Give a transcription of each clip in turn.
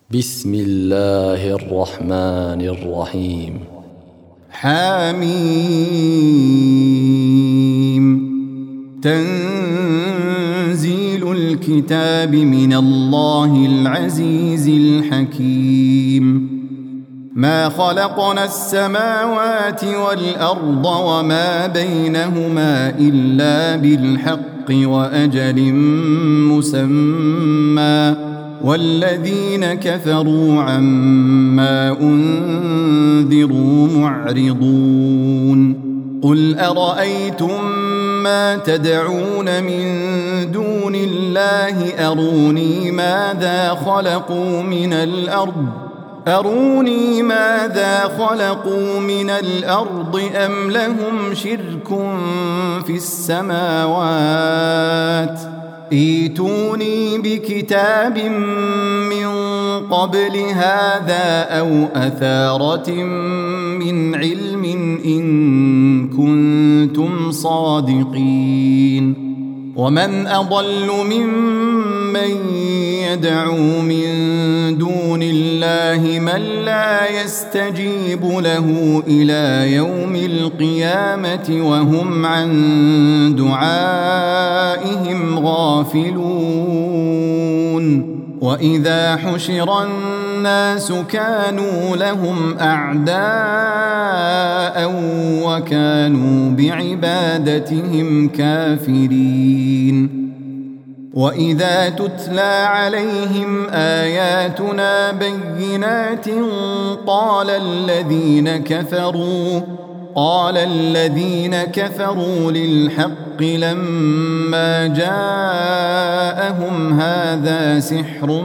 بسم الله الرحمن الرحيم. حميم. تنزيل الكتاب من الله العزيز الحكيم. ما خلقنا السماوات والأرض وما بينهما إلا بالحق وأجل مسمى، والذين كفروا عما أنذروا معرضون. قل أرأيتم ما تدعون من دون الله أروني ماذا خلقوا من الأرض أم لهم شرك في السماوات؟ ائتوني بكتاب من قبل هذا أو أثارة من علم إن كنتم صادقين. ومن أضل ممن يدعو من دون الله من لا يستجيب له إلى يوم القيامة وهم عن دعائهم غافلون. وإذا حشر الناس كانوا لهم أعداء وكانوا بعبادتهم كافرين. وإذا تتلى عليهم آياتنا بينات قال الذين كفروا للحق لما جاءهم هذا سحر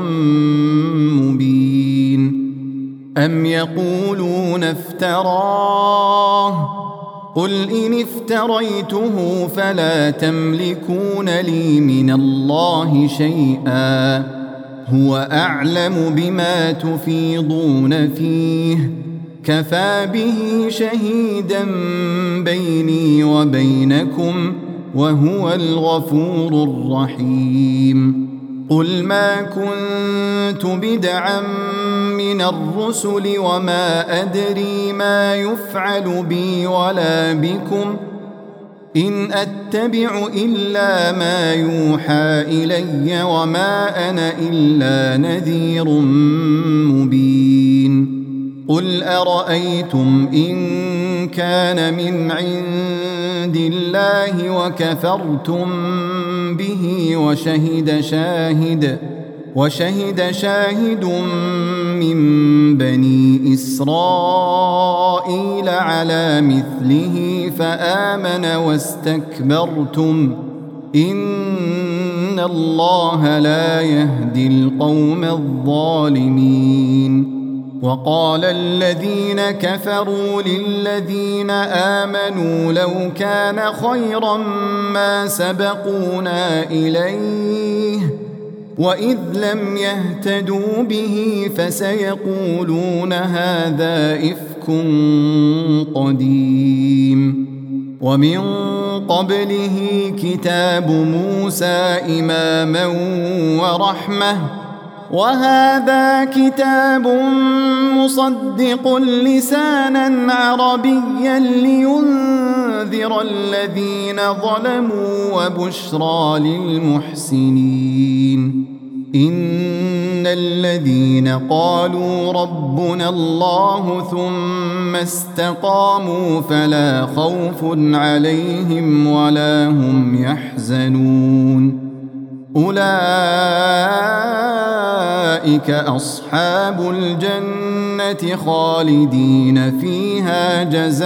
مبين. أم يقولون افتراه؟ قل إن افتريته فلا تملكون لي من الله شيئا، هو أعلم بما تفيضون فيه، كفى به شهيدا بيني وبينكم وهو الغفور الرحيم. قل ما كنت بدعا من الرسل وما أدري ما يفعل بي ولا بكم، إن أتبع إلا ما يوحى إلي وما أنا إلا نذير مبين. قل أرأيتم إن كان من عند الله وكفرتم به وشهد شاهد من بني إسرائيل على مثله فآمن واستكبرتم، إن الله لا يهدي القوم الظالمين. وقال الذين كفروا للذين آمنوا لو كان خيرا ما سبقونا إليه، وإذ لم يهتدوا به فسيقولون هذا إفك قديم. ومن قبله كتاب موسى إماما ورحمة، وهذا كتاب مصدق لسانا عربيا لينذر الذين ظلموا وبشرى للمحسنين. إن الذين قالوا ربنا الله ثم استقاموا فلا خوف عليهم ولا هم يحزنون، أولئك أصحاب الجنة خالدين فيها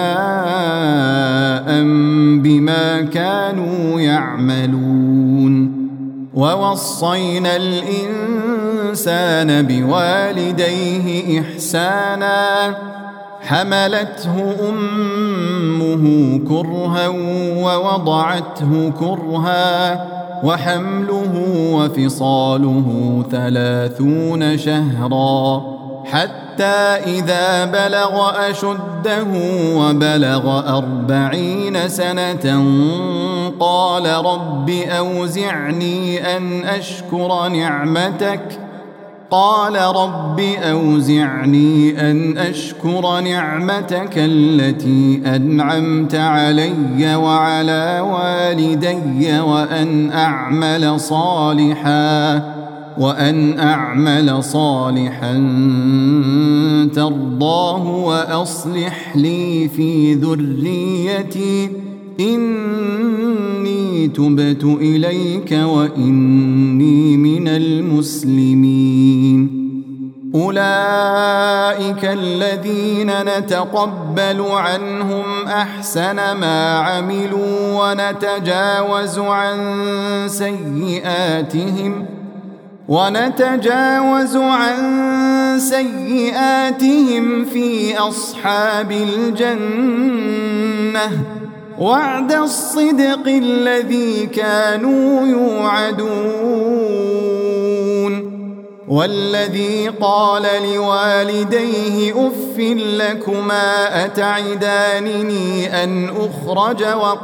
جزاء بما كانوا يعملون. ووصينا الإنسان بوالديه إحسانا، حملته أمه كرها ووضعته كرها، وحمله وفصاله 30 شهرا، حتى إذا بلغ أشده وبلغ 40 سنة قال رب أوزعني أن أشكر قال رب أوزعني أن أشكر نعمتك التي أنعمت علي وعلى والدي وأن أعمل صالحا ترضاه وأصلح لي في ذريتي إني تبت إليك وإني من المسلمين. أولئك الذين نتقبل عنهم أحسن ما عملوا ونتجاوز عن سيئاتهم في أصحاب الجنة وعد الصدق الذي كانوا يوعدون. والذي قال لوالديه أف لكما أتعدانني أن أخرج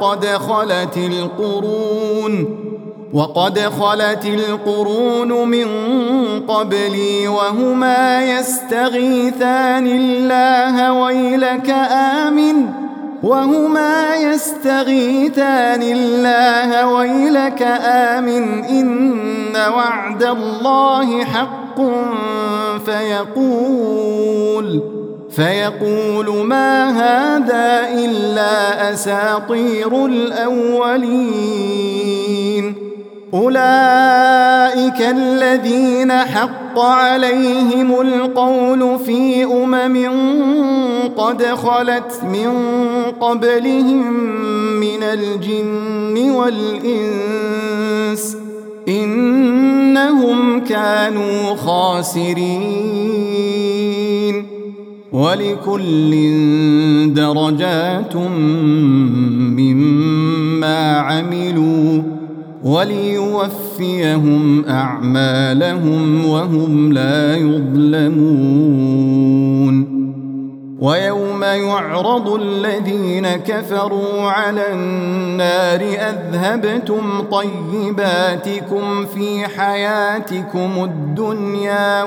وقد خلت القرون من قبلي وهما يستغيثان الله ويلك آمن إن وعد الله حق فيقول ما هذا إلا أساطير الأولين. أولئك الذين حق عليهم القول في قد خلت من قبلهم من الجن والإنس إنهم كانوا خاسرين. ولكل درجات مما عملوا وليوفيهم أعمالهم وهم لا يظلمون. ويوم يعرض الذين كفروا على النار أذهبتم طيباتكم في حياتكم الدنيا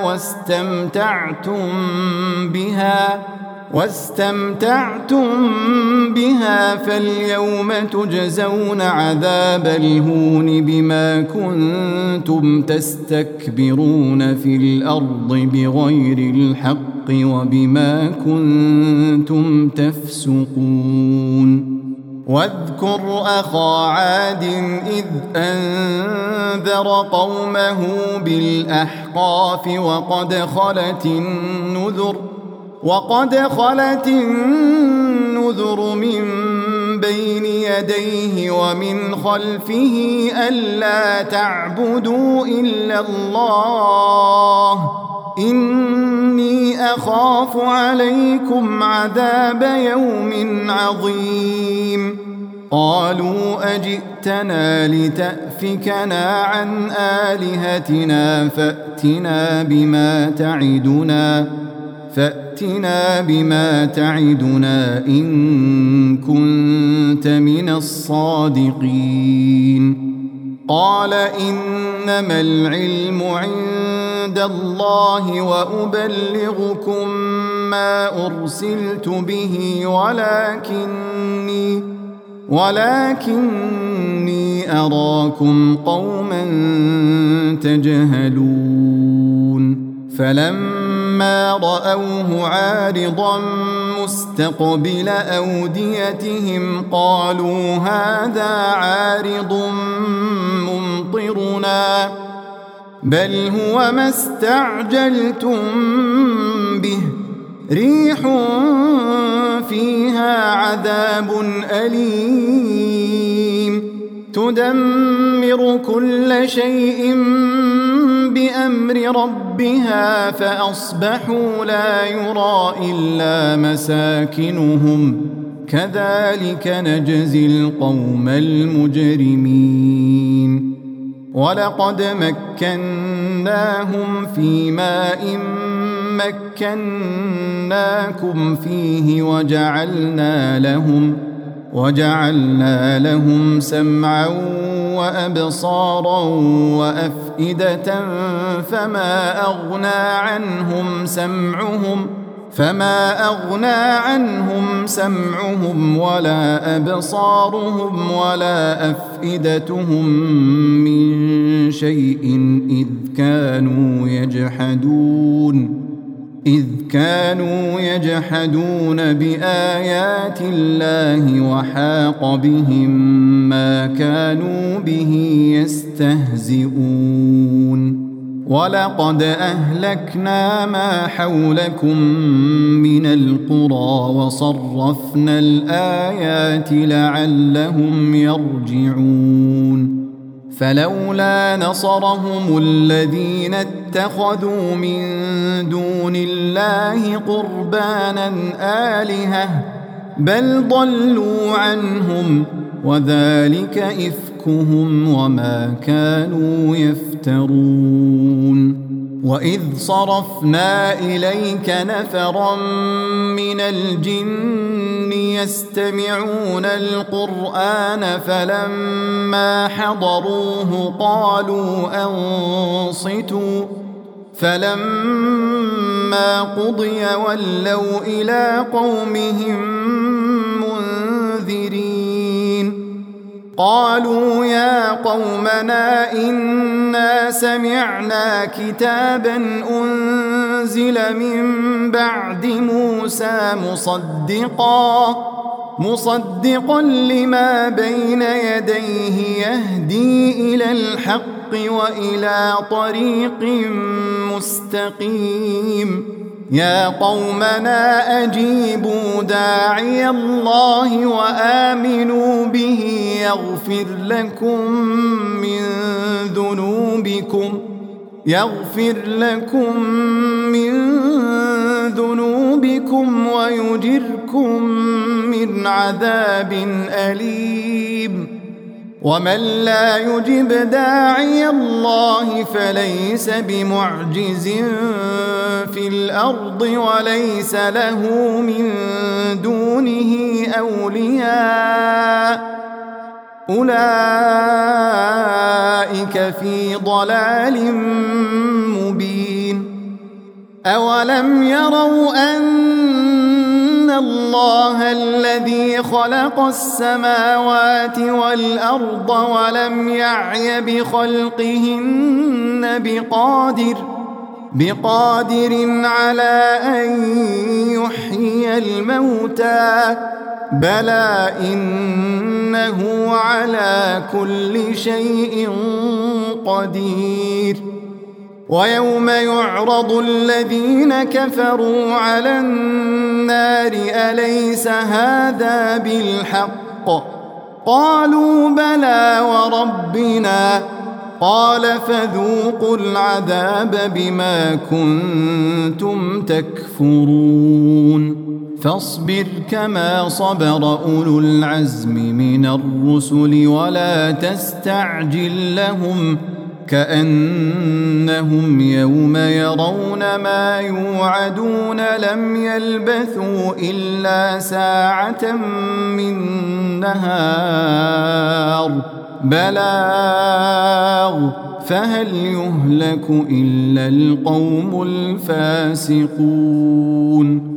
واستمتعتم بها فاليوم تجزون عذاب الهون بما كنتم تستكبرون في الأرض بغير الحق وبما كنتم تفسقون. واذكر أخا عاد إذ أنذر قومه بالأحقاف وقد خلت النذر من بين يديه ومن خلفه ألا تعبدوا إلا الله إني أخاف عليكم عذاب يوم عظيم. قالوا أجئتنا لتأفكنا عن آلهتنا فأتنا بما تعدنا إن كنت من الصادقين. قال إنما العلم عند الله وأبلغكم ما أرسلت به ولكني أراكم قوما تجهلون. فلما رأوه عارضا مستقبل أوديتهم قالوا هذا عارض ممطرنا بل هو ما استعجلتم به ريح فيها عذاب أليم تدمر كل شيء بأمر ربها فأصبحوا لا يرى إلا مساكنهم كذلك نجزي القوم المجرمين. ولقد مكناهم في ماء مكناكم فيه وجعلنا لهم سمعا وأبصارا وأفئدة فما أغنى عنهم سمعهم ولا أبصارهم ولا أفئدتهم من شيء إذ كانوا يجحدون بآيات الله وحاق بهم ما كانوا به يستهزئون ولقد أهلكنا ما حولكم من القرى وصرفنا الآيات لعلهم يرجعون فلولا نصرهم الذين اتخذوا من دون الله قربانا آلهة بل ضلوا عنهم وذلك إفكهم وما كانوا يفترون وإذ صرفنا إليك نفرا من الجن يستمعون القرآن فلما حضروه قالوا أنصتوا فلما قضي ولوا إلى قومهم منذرين قالوا يا قومنا إنا سمعنا كتابا أنزل من بعد موسى مصدقا لما بين يديه يهدي إلى الحق وإلى طريق مستقيم يا قومنا أجيبوا داعي الله وآمنوا به يغفر لكم من ذنوبكم ويجركم من عذاب أليم ومن لا يجب داعي الله فليس بمعجز في الأرض وليس له من دونه أولياء أولئك في ضلال مبين أولم يروا أن الله الذي خلق السماوات والأرض ولم يعي بخلقهن بقادر على أن يحيي الموتى بلى إنه على كل شيء قدير ويوم يعرض الذين كفروا على النار أليس هذا بالحق قالوا بلى وربنا قال فذوقوا العذاب بما كنتم تكفرون فاصبر كما صبر أولو العزم من الرسل ولا تستعجل لهم كأنهم يوم يرون ما يوعدون لم يلبثوا إلا ساعة من نهار بلاغ فهل يهلك إلا القوم الفاسقون